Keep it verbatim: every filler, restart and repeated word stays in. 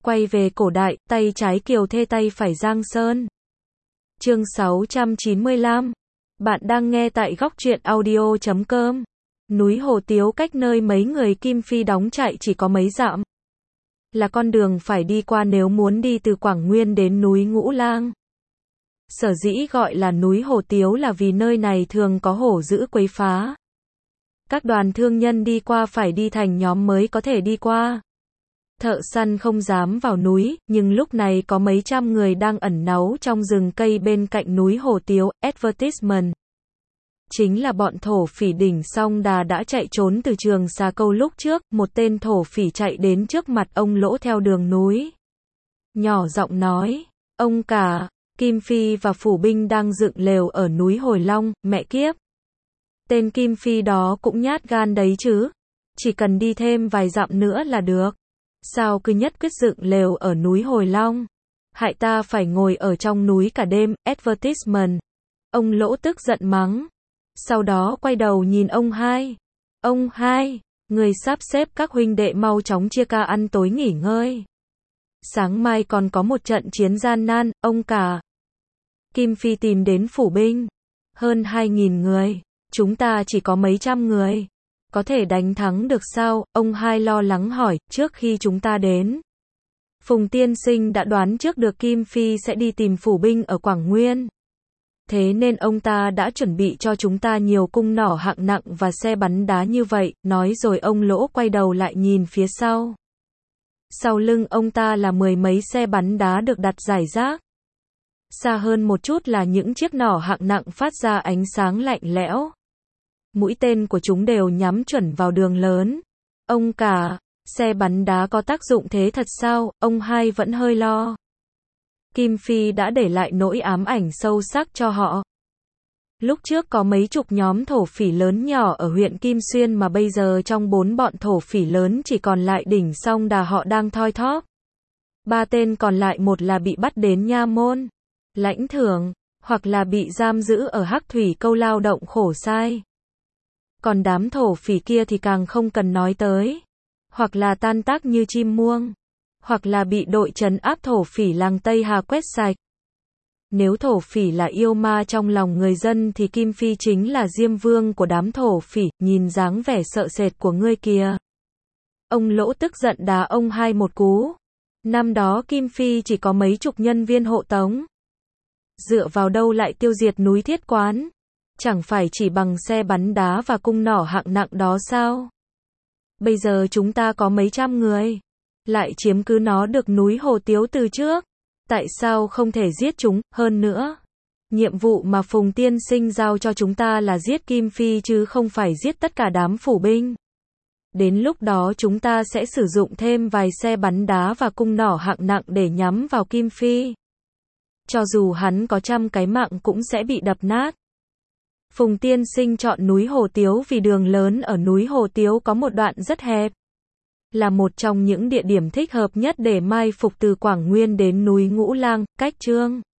Quay về cổ đại, tay trái Kiều Thê tay phải Giang Sơn. Chương sáu trăm chín mươi lăm. Bạn đang nghe tại góc truyện audio chấm com. Núi Hồ Tiếu cách nơi mấy người Kim Phi đóng trại chỉ có mấy dặm. Là con đường phải đi qua nếu muốn đi từ Quảng Nguyên đến núi Ngũ Lang. Sở dĩ gọi là núi Hồ Tiếu là vì nơi này thường có hổ dữ quấy phá. Các đoàn thương nhân đi qua phải đi thành nhóm mới có thể đi qua. Thợ săn không dám vào núi, nhưng lúc này có mấy trăm người đang ẩn náu trong rừng cây bên cạnh núi Hồ Tiếu. Advertisement chính là bọn thổ phỉ đỉnh Song Đà đã chạy trốn từ Trường Xà Câu lúc trước. Một tên thổ phỉ chạy đến trước mặt ông Lỗ theo đường núi, nhỏ giọng nói: "Ông cả, Kim Phi và phủ binh đang dựng lều ở núi Hồi Long." Mẹ kiếp, tên Kim Phi đó cũng nhát gan đấy chứ, chỉ cần đi thêm vài dặm nữa là được. Sao cứ nhất quyết dựng lều ở núi Hồi Long, hại ta phải ngồi ở trong núi cả đêm. Advertisement. Ông Lỗ tức giận mắng, sau đó quay đầu nhìn ông hai. Ông hai, người sắp xếp các huynh đệ mau chóng chia ca ăn tối nghỉ ngơi. Sáng mai còn có một trận chiến gian nan, ông cả. Kim Phi tìm đến phủ binh. Hơn hai nghìn người, chúng ta chỉ có mấy trăm người. Có thể đánh thắng được sao? Ông hai lo lắng hỏi. Trước khi chúng ta đến, Phùng tiên sinh đã đoán trước được Kim Phi sẽ đi tìm phủ binh ở Quảng Nguyên. Thế nên ông ta đã chuẩn bị cho chúng ta nhiều cung nỏ hạng nặng và xe bắn đá như vậy. Nói rồi ông Lỗ quay đầu lại nhìn phía sau. Sau lưng ông ta là mười mấy xe bắn đá được đặt rải rác. Xa hơn một chút là những chiếc nỏ hạng nặng phát ra ánh sáng lạnh lẽo. Mũi tên của chúng đều nhắm chuẩn vào đường lớn. Ông cả, xe bắn đá có tác dụng thế thật sao? Ông hai vẫn hơi lo. Kim Phi đã để lại nỗi ám ảnh sâu sắc cho họ. Lúc trước có mấy chục nhóm thổ phỉ lớn nhỏ ở huyện Kim Xuyên mà bây giờ trong bốn bọn thổ phỉ lớn chỉ còn lại đỉnh Song Đà họ đang thoi thóp. Ba tên còn lại, một là bị bắt đến nha môn, lãnh thưởng, hoặc là bị giam giữ ở Hắc Thủy Câu lao động khổ sai. Còn đám thổ phỉ kia thì càng không cần nói tới. Hoặc là tan tác như chim muông, hoặc là bị đội trấn áp thổ phỉ làng Tây Hà quét sạch. Nếu thổ phỉ là yêu ma trong lòng người dân thì Kim Phi chính là Diêm Vương của đám thổ phỉ. Nhìn dáng vẻ sợ sệt của ngươi kìa. Ông Lỗ tức giận đá ông hai một cú. Năm đó Kim Phi chỉ có mấy chục nhân viên hộ tống. Dựa vào đâu lại tiêu diệt núi Thiết Quán? Chẳng phải chỉ bằng xe bắn đá và cung nỏ hạng nặng đó sao? Bây giờ chúng ta có mấy trăm người, lại chiếm cứ nó được núi Hồ Tiếu từ trước. Tại sao không thể giết chúng? Hơn nữa, nhiệm vụ mà Phùng tiên sinh giao cho chúng ta là giết Kim Phi chứ không phải giết tất cả đám phủ binh. Đến lúc đó chúng ta sẽ sử dụng thêm vài xe bắn đá và cung nỏ hạng nặng để nhắm vào Kim Phi. Cho dù hắn có trăm cái mạng cũng sẽ bị đập nát. Phùng tiên sinh chọn núi Hồ Tiếu vì đường lớn ở núi Hồ Tiếu có một đoạn rất hẹp. Là một trong những địa điểm thích hợp nhất để mai phục từ Quảng Nguyên đến núi Ngũ Lang. Cách chương